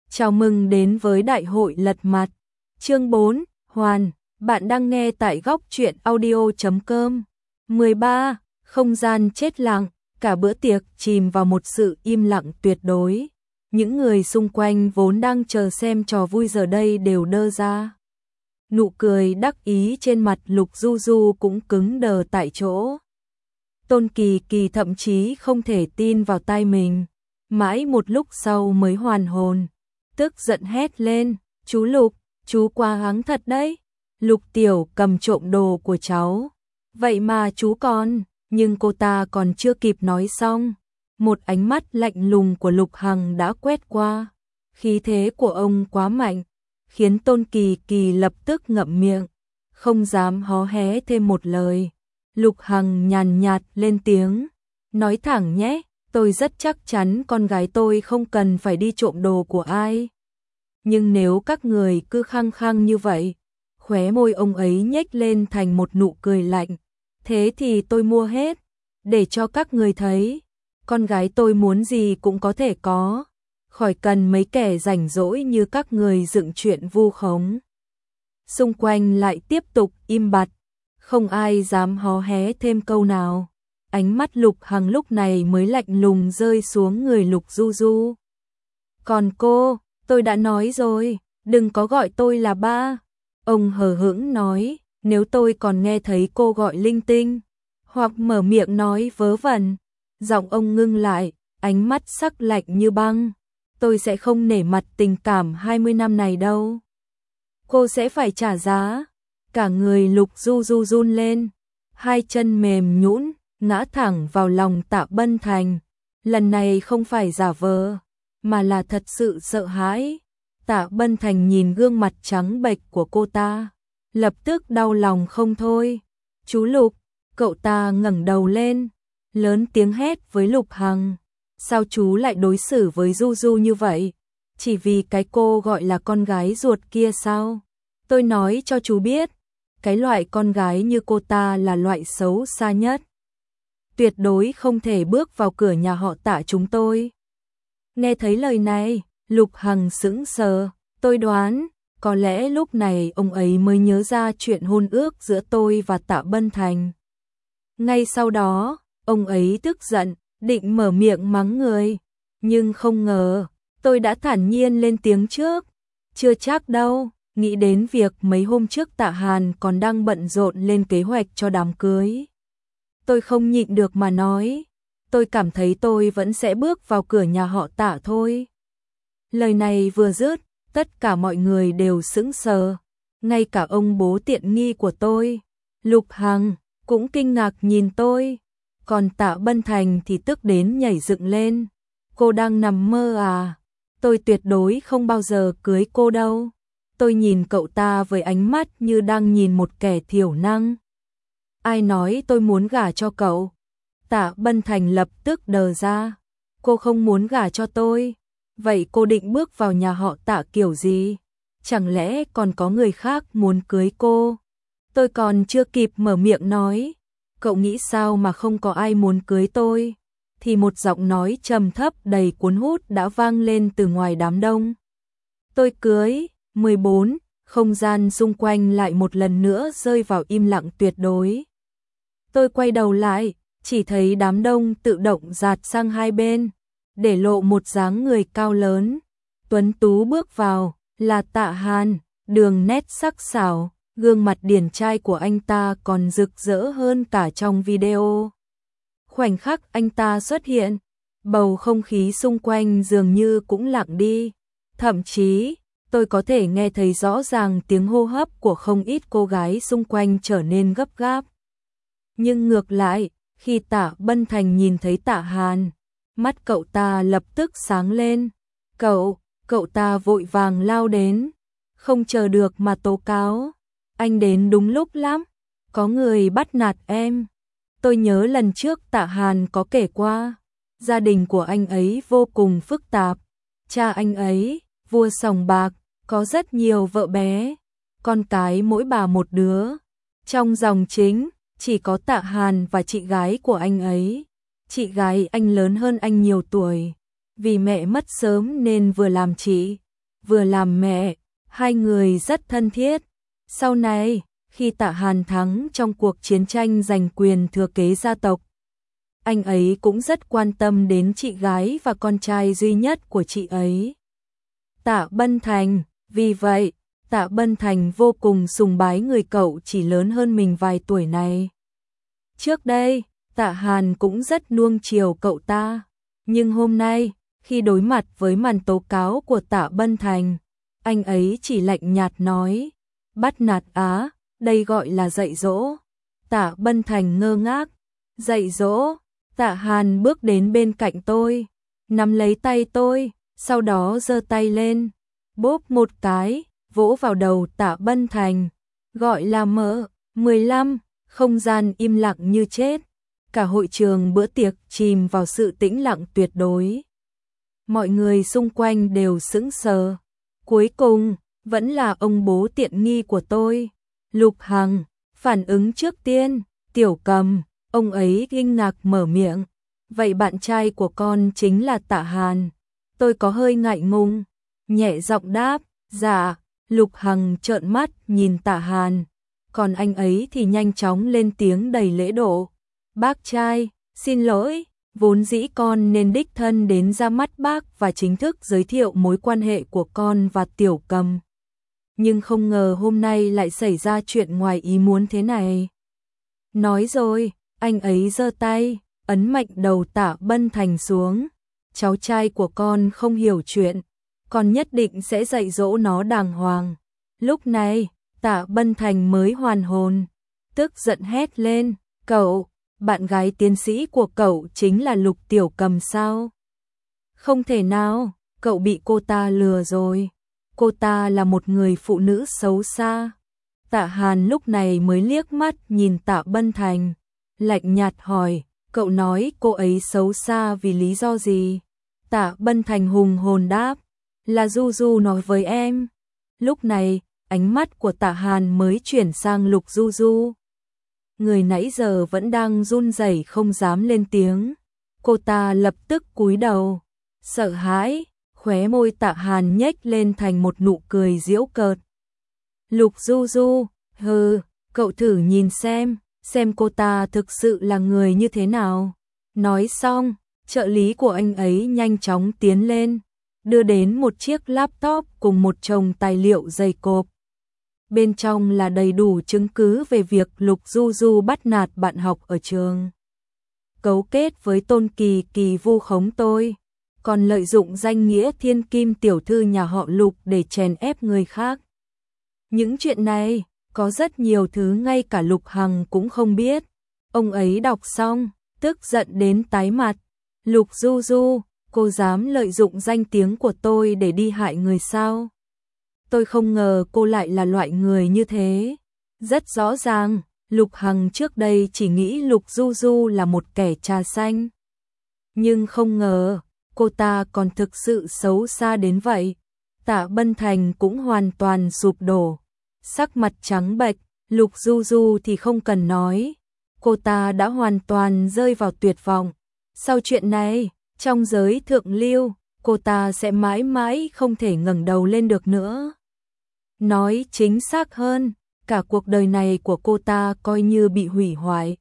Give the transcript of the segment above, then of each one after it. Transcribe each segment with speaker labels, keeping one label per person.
Speaker 1: Chào mừng đến với Đại hội Lật Mặt. Chương 4, Hoàn, bạn đang nghe tại góc truyện audio.com. 13. Không gian chết lặng, cả bữa tiệc chìm vào một sự im lặng tuyệt đối. Những người xung quanh vốn đang chờ xem trò vui giờ đây đều đơ ra. Nụ cười đắc ý trên mặt Lục Du Du cũng cứng đờ tại chỗ. Tôn Kỳ Kỳ thậm chí không thể tin vào tai mình. Mãi một lúc sau mới hoàn hồn. Tức giận hét lên, chú Lục, chú quá háng thật đấy. Lục Tiểu cầm trộm đồ của cháu. Vậy mà chú còn, nhưng cô ta còn chưa kịp nói xong. Một ánh mắt lạnh lùng của Lục Hằng đã quét qua. Khí thế của ông quá mạnh, khiến Tôn Kỳ Kỳ lập tức ngậm miệng, không dám hó hé thêm một lời. Lục Hằng nhàn nhạt lên tiếng, nói thẳng nhé. Tôi rất chắc chắn con gái tôi không cần phải đi trộm đồ của ai. Nhưng nếu các người cứ khăng khăng như vậy, khóe môi ông ấy nhếch lên thành một nụ cười lạnh. Thế thì tôi mua hết, để cho các người thấy, con gái tôi muốn gì cũng có thể có, khỏi cần mấy kẻ rảnh rỗi như các người dựng chuyện vu khống. Xung quanh lại tiếp tục im bặt, không ai dám hó hé thêm câu nào. Ánh mắt Lục Hằng lúc này mới lạnh lùng rơi xuống người Lục Du Du. Còn cô, tôi đã nói rồi, đừng có gọi tôi là ba. Ông hờ hững nói, nếu tôi còn nghe thấy cô gọi linh tinh, hoặc mở miệng nói vớ vẩn. Giọng ông ngưng lại, ánh mắt sắc lạnh như băng. Tôi sẽ không nể mặt tình cảm 20 năm này đâu. Cô sẽ phải trả giá. Cả người Lục Du Du run lên, hai chân mềm nhũn, ngã thẳng vào lòng Tạ Bân Thành. Lần này không phải giả vờ, mà là thật sự sợ hãi. Tạ Bân Thành nhìn gương mặt trắng bệch của cô ta, lập tức đau lòng không thôi. Chú Lục, cậu ta ngẩng đầu lên, lớn tiếng hét với Lục Hằng. Sao chú lại đối xử với Du Du như vậy? Chỉ vì cái cô gọi là con gái ruột kia sao? Tôi nói cho chú biết, cái loại con gái như cô ta là loại xấu xa nhất. Tuyệt đối không thể bước vào cửa nhà họ Tạ chúng tôi. Nghe thấy lời này, Lục Hằng sững sờ. Tôi đoán, có lẽ lúc này ông ấy mới nhớ ra chuyện hôn ước giữa tôi và Tạ Bân Thành. Ngay sau đó, ông ấy tức giận, định mở miệng mắng người. Nhưng không ngờ, tôi đã thản nhiên lên tiếng trước. Chưa chắc đâu, nghĩ đến việc mấy hôm trước Tạ Hàn còn đang bận rộn lên kế hoạch cho đám cưới. Tôi không nhịn được mà nói, tôi cảm thấy tôi vẫn sẽ bước vào cửa nhà họ Tạ thôi. Lời này vừa dứt, tất cả mọi người đều sững sờ, ngay cả ông bố tiện nghi của tôi, Lục Hằng, cũng kinh ngạc nhìn tôi. Còn Tạ Bân Thành thì tức đến nhảy dựng lên. Cô đang nằm mơ à? Tôi tuyệt đối không bao giờ cưới cô đâu. Tôi nhìn cậu ta với ánh mắt như đang nhìn một kẻ thiểu năng. Ai nói tôi muốn gả cho cậu? Tạ Bân Thành lập tức đờ ra. Cô không muốn gả cho tôi. Vậy cô định bước vào nhà họ Tạ kiểu gì? Chẳng lẽ còn có người khác muốn cưới cô? Tôi còn chưa kịp mở miệng nói, cậu nghĩ sao mà không có ai muốn cưới tôi? Thì một giọng nói trầm thấp đầy cuốn hút đã vang lên từ ngoài đám đông. Tôi cưới. 14. Không gian xung quanh lại một lần nữa rơi vào im lặng tuyệt đối. Tôi quay đầu lại, chỉ thấy đám đông tự động dạt sang hai bên, để lộ một dáng người cao lớn, tuấn tú bước vào, là Tạ Hàn. Đường nét sắc sảo, gương mặt điển trai của anh ta còn rực rỡ hơn cả trong video. Khoảnh khắc anh ta xuất hiện, bầu không khí xung quanh dường như cũng lặng đi. Thậm chí, tôi có thể nghe thấy rõ ràng tiếng hô hấp của không ít cô gái xung quanh trở nên gấp gáp. Nhưng ngược lại, khi Tạ Bân Thành nhìn thấy Tạ Hàn, mắt cậu ta lập tức sáng lên. Cậu ta vội vàng lao đến, không chờ được mà tố cáo. Anh đến đúng lúc lắm, có người bắt nạt em. Tôi nhớ lần trước Tạ Hàn có kể qua, gia đình của anh ấy vô cùng phức tạp. Cha anh ấy, vua sòng bạc, có rất nhiều vợ bé, con cái mỗi bà một đứa. Trong dòng chính, chỉ có Tạ Hàn và chị gái của anh ấy. Chị gái anh lớn hơn anh nhiều tuổi, vì mẹ mất sớm nên vừa làm chị, vừa làm mẹ, hai người rất thân thiết. Sau này, khi Tạ Hàn thắng trong cuộc chiến tranh giành quyền thừa kế gia tộc, anh ấy cũng rất quan tâm đến chị gái và con trai duy nhất của chị ấy, Tạ Bân Thành. Vì vậy, Tạ Bân Thành vô cùng sùng bái người cậu chỉ lớn hơn mình vài tuổi này. Trước đây, Tạ Hàn cũng rất nuông chiều cậu ta, nhưng hôm nay, khi đối mặt với màn tố cáo của Tạ Bân Thành, anh ấy chỉ lạnh nhạt nói, bắt nạt á, đây gọi là dạy dỗ. Tạ Bân Thành ngơ ngác, dạy dỗ. Tạ Hàn bước đến bên cạnh tôi, nắm lấy tay tôi, sau đó giơ tay lên, bóp một cái, vỗ vào đầu Tạ Bân Thành, gọi là mợ. 15, không gian im lặng như chết. Cả hội trường bữa tiệc chìm vào sự tĩnh lặng tuyệt đối. Mọi người xung quanh đều sững sờ. Cuối cùng, vẫn là ông bố tiện nghi của tôi, Lục Hằng, phản ứng trước tiên. Tiểu Cầm, ông ấy kinh ngạc mở miệng. Vậy bạn trai của con chính là Tạ Hàn. Tôi có hơi ngại ngùng, nhẹ giọng đáp, dạ. Lục Hằng trợn mắt nhìn Tạ Hàn, còn anh ấy thì nhanh chóng lên tiếng đầy lễ độ. Bác trai, xin lỗi, vốn dĩ con nên đích thân đến ra mắt bác và chính thức giới thiệu mối quan hệ của con và Tiểu Cầm. Nhưng không ngờ hôm nay lại xảy ra chuyện ngoài ý muốn thế này. Nói rồi, anh ấy giơ tay, ấn mạnh đầu Tạ Bân Thành xuống. Cháu trai của con không hiểu chuyện, con nhất định sẽ dạy dỗ nó đàng hoàng. Lúc này, Tạ Bân Thành mới hoàn hồn, tức giận hét lên, cậu, bạn gái tiến sĩ của cậu chính là Lục Tiểu Cầm sao? Không thể nào, cậu bị cô ta lừa rồi. Cô ta là một người phụ nữ xấu xa. Tạ Hàn lúc này mới liếc mắt nhìn Tạ Bân Thành, lạnh nhạt hỏi, cậu nói cô ấy xấu xa vì lý do gì? Tạ Bân Thành hùng hồn đáp, là Du Du nói với em. Lúc này, ánh mắt của Tạ Hàn mới chuyển sang Lục Du Du. Người nãy giờ vẫn đang run rẩy không dám lên tiếng. Cô ta lập tức cúi đầu, sợ hãi, khóe môi Tạ Hàn nhếch lên thành một nụ cười giễu cợt. Lục Du Du, hừ, cậu thử nhìn xem cô ta thực sự là người như thế nào. Nói xong, trợ lý của anh ấy nhanh chóng tiến lên, đưa đến một chiếc laptop cùng một chồng tài liệu dày cộp. Bên trong là đầy đủ chứng cứ về việc Lục Du Du bắt nạt bạn học ở trường, cấu kết với Tôn Kỳ Kỳ vu khống tôi, còn lợi dụng danh nghĩa thiên kim tiểu thư nhà họ Lục để chèn ép người khác. Những chuyện này, có rất nhiều thứ ngay cả Lục Hằng cũng không biết. Ông ấy đọc xong, tức giận đến tái mặt. Lục Du Du, cô dám lợi dụng danh tiếng của tôi để đi hại người sao? Tôi không ngờ cô lại là loại người như thế. Rất rõ ràng, Lục Hằng trước đây chỉ nghĩ Lục Du Du là một kẻ trà xanh. Nhưng không ngờ, cô ta còn thực sự xấu xa đến vậy. Tạ Bân Thành cũng hoàn toàn sụp đổ, sắc mặt trắng bệch. Lục Du Du thì không cần nói, cô ta đã hoàn toàn rơi vào tuyệt vọng. Sau chuyện này, trong giới thượng lưu, cô ta sẽ mãi mãi không thể ngẩng đầu lên được nữa. Nói chính xác hơn, cả cuộc đời này của cô ta coi như bị hủy hoại.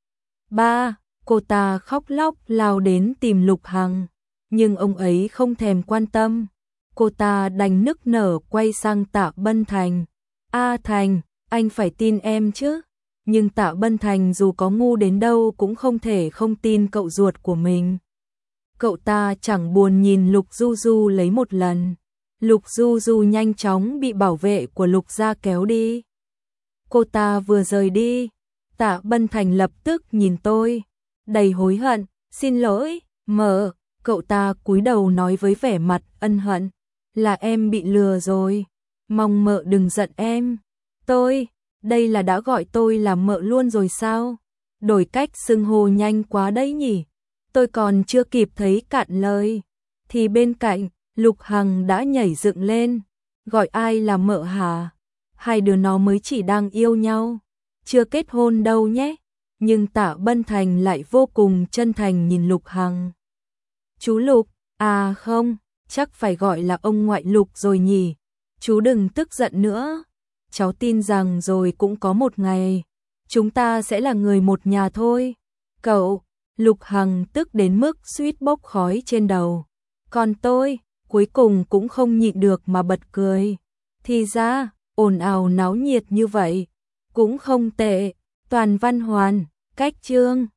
Speaker 1: Cô ta khóc lóc lao đến tìm Lục Hằng, nhưng ông ấy không thèm quan tâm. Cô ta đành nức nở quay sang Tạ Bân Thành. Thành, anh phải tin em chứ. Nhưng Tạ Bân Thành dù có ngu đến đâu cũng không thể không tin cậu ruột của mình. Cậu ta chẳng buồn nhìn Lục Du Du lấy một lần. Lục Du Du nhanh chóng bị bảo vệ của Lục gia kéo đi. Cô ta vừa rời đi, Tạ Bân Thành lập tức nhìn tôi, đầy hối hận, xin lỗi, mợ. Cậu ta cúi đầu nói với vẻ mặt ân hận, là em bị lừa rồi, mong mợ đừng giận em. Đây là đã gọi tôi là mợ luôn rồi sao? Đổi cách xưng hô nhanh quá đấy nhỉ? Tôi còn chưa kịp thấy cạn lời, thì bên cạnh, Lục Hằng đã nhảy dựng lên, gọi ai là mợ hả? Hai đứa nó mới chỉ đang yêu nhau, chưa kết hôn đâu nhé. Nhưng Tạ Bân Thành lại vô cùng chân thành nhìn Lục Hằng. Chú Lục, không, chắc phải gọi là ông ngoại Lục rồi nhỉ. Chú đừng tức giận nữa. Cháu tin rằng rồi cũng có một ngày, chúng ta sẽ là người một nhà thôi. Cậu, Lục Hằng tức đến mức suýt bốc khói trên đầu. Còn tôi, cuối cùng cũng không nhịn được mà bật cười. Thì ra, ồn ào náo nhiệt như vậy, cũng không tệ. Toàn Văn Hoàn, Cách Chương